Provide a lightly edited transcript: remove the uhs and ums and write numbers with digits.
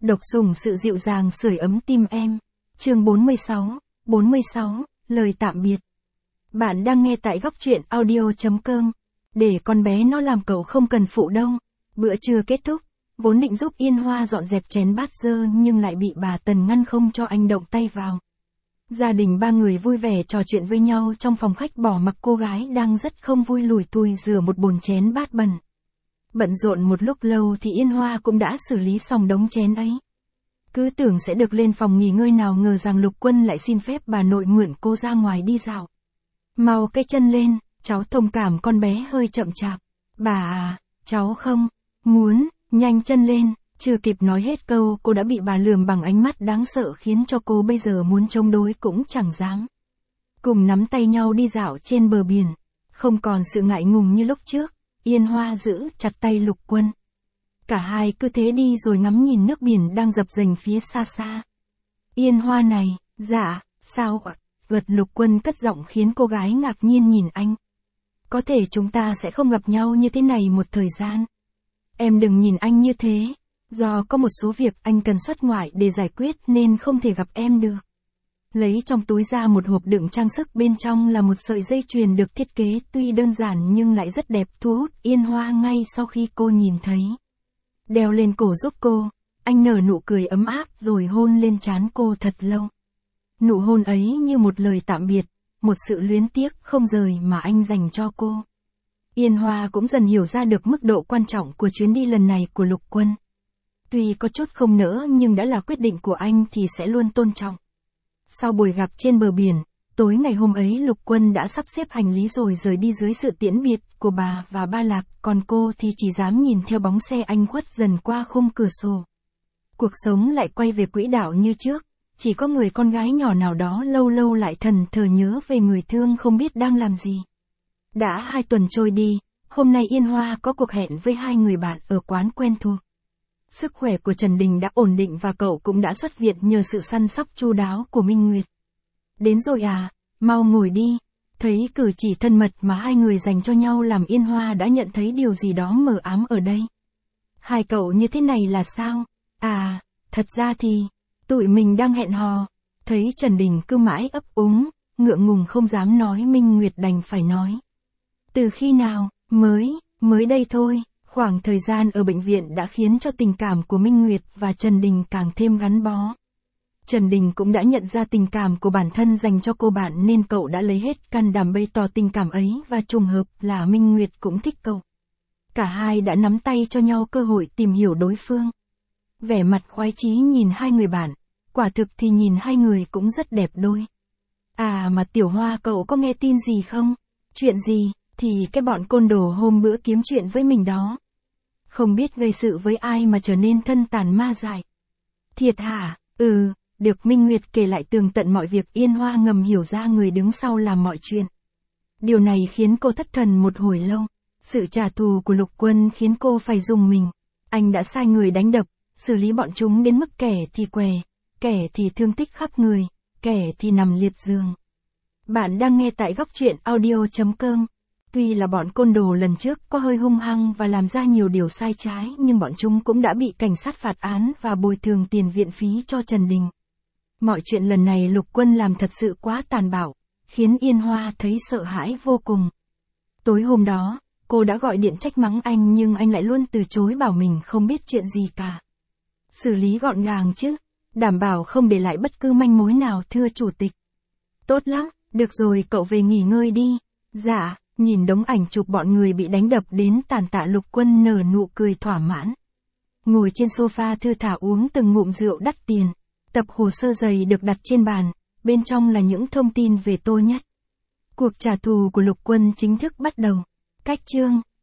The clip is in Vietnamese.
Độc sủng sự dịu dàng sưởi ấm tim em. Chương 46, lời tạm biệt. Bạn đang nghe tại góc truyện audio.com. Để con bé nó làm cậu không cần phụ đâu. Bữa trưa kết thúc, vốn định giúp Yên Hoa dọn dẹp chén bát dơ nhưng lại bị bà Tần ngăn không cho anh động tay vào. Gia đình ba người vui vẻ trò chuyện với nhau trong phòng khách, bỏ mặc cô gái đang rất không vui lủi thủi rửa một bồn chén bát bẩn. Bận rộn một lúc lâu thì Yên Hoa cũng đã xử lý xong đống chén ấy. Cứ tưởng sẽ được lên phòng nghỉ ngơi, nào ngờ rằng Lục Quân lại xin phép bà nội mượn cô ra ngoài đi dạo. Mau cái chân lên, cháu thông cảm con bé hơi chậm chạp. Bà à, cháu không muốn, nhanh chân lên. Chưa kịp nói hết câu, cô đã bị bà lườm bằng ánh mắt đáng sợ khiến cho cô bây giờ muốn chống đối cũng chẳng dám. Cùng nắm tay nhau đi dạo trên bờ biển, không còn sự ngại ngùng như lúc trước. Yên Hoa giữ chặt tay Lục Quân. Cả hai cứ thế đi rồi ngắm nhìn nước biển đang dập dềnh phía xa xa. Yên Hoa này, dạ, sao ạ? Vật Lục Quân cất giọng khiến cô gái ngạc nhiên nhìn anh. Có thể chúng ta sẽ không gặp nhau như thế này một thời gian. Em đừng nhìn anh như thế. Do có một số việc anh cần xuất ngoại để giải quyết nên không thể gặp em được. Lấy trong túi ra một hộp đựng trang sức, bên trong là một sợi dây chuyền được thiết kế tuy đơn giản nhưng lại rất đẹp, thu hút Yên Hoa ngay sau khi cô nhìn thấy. Đeo lên cổ giúp cô, anh nở nụ cười ấm áp rồi hôn lên trán cô thật lâu. Nụ hôn ấy như một lời tạm biệt, một sự luyến tiếc không rời mà anh dành cho cô. Yên Hoa cũng dần hiểu ra được mức độ quan trọng của chuyến đi lần này của Lục Quân. Tuy có chút không nỡ nhưng đã là quyết định của anh thì sẽ luôn tôn trọng. Sau buổi gặp trên bờ biển, tối ngày hôm ấy Lục Quân đã sắp xếp hành lý rồi rời đi dưới sự tiễn biệt của bà và ba Lạc, còn cô thì chỉ dám nhìn theo bóng xe anh khuất dần qua khung cửa sổ. Cuộc sống lại quay về quỹ đạo như trước, chỉ có người con gái nhỏ nào đó lâu lâu lại thẫn thờ nhớ về người thương không biết đang làm gì. Đã 2 tuần trôi đi, hôm nay Yên Hoa có cuộc hẹn với 2 người bạn ở quán quen thuộc. Sức khỏe của Trần Đình đã ổn định và cậu cũng đã xuất viện nhờ sự săn sóc chu đáo của Minh Nguyệt. Đến rồi à, mau ngồi đi. Thấy cử chỉ thân mật mà 2 người dành cho nhau làm Yên Hoa đã nhận thấy điều gì đó mờ ám ở đây. Hai cậu như thế này là sao? À, thật ra thì, tụi mình đang hẹn hò. Thấy Trần Đình cứ mãi ấp úng, ngượng ngùng không dám nói, Minh Nguyệt đành phải nói. Từ khi nào? Mới đây thôi. Khoảng thời gian ở bệnh viện đã khiến cho tình cảm của Minh Nguyệt và Trần Đình càng thêm gắn bó. Trần Đình cũng đã nhận ra tình cảm của bản thân dành cho cô bạn nên cậu đã lấy hết can đảm bày tỏ tình cảm ấy, và trùng hợp là Minh Nguyệt cũng thích cậu. Cả hai đã nắm tay cho nhau cơ hội tìm hiểu đối phương. Vẻ mặt khoái chí nhìn 2 người bạn, quả thực thì nhìn 2 người cũng rất đẹp đôi. À mà Tiểu Hoa, cậu có nghe tin gì không? Chuyện gì? Thì cái bọn côn đồ hôm bữa kiếm chuyện với mình đó. Không biết gây sự với ai mà trở nên thân tàn ma dại. Thiệt hả? Ừ, được Minh Nguyệt kể lại tường tận mọi việc. Yên Hoa ngầm hiểu ra người đứng sau làm mọi chuyện. Điều này khiến cô thất thần một hồi lâu. Sự trả thù của Lục Quân khiến cô phải rùng mình. Anh đã sai người đánh đập, xử lý bọn chúng đến mức kẻ thì què, kẻ thì thương tích khắp người, kẻ thì nằm liệt giường. Bạn đang nghe tại góc truyện audio.com. Tuy là bọn côn đồ lần trước có hơi hung hăng và làm ra nhiều điều sai trái, nhưng bọn chúng cũng đã bị cảnh sát phạt án và bồi thường tiền viện phí cho Trần Đình. Mọi chuyện lần này Lục Quân làm thật sự quá tàn bạo, khiến Yên Hoa thấy sợ hãi vô cùng. Tối hôm đó, cô đã gọi điện trách mắng anh nhưng anh lại luôn từ chối, bảo mình không biết chuyện gì cả. Xử lý gọn gàng chứ, đảm bảo không để lại bất cứ manh mối nào, thưa chủ tịch. Tốt lắm, được rồi, cậu về nghỉ ngơi đi. Dạ. Nhìn đống ảnh chụp bọn người bị đánh đập đến tàn tạ, Lục Quân nở nụ cười thỏa mãn. Ngồi trên sofa thư thả uống từng ngụm rượu đắt tiền. Tập hồ sơ dày được đặt trên bàn, bên trong là những thông tin về Tô Nhất. Cuộc trả thù của Lục Quân chính thức bắt đầu. Cách chương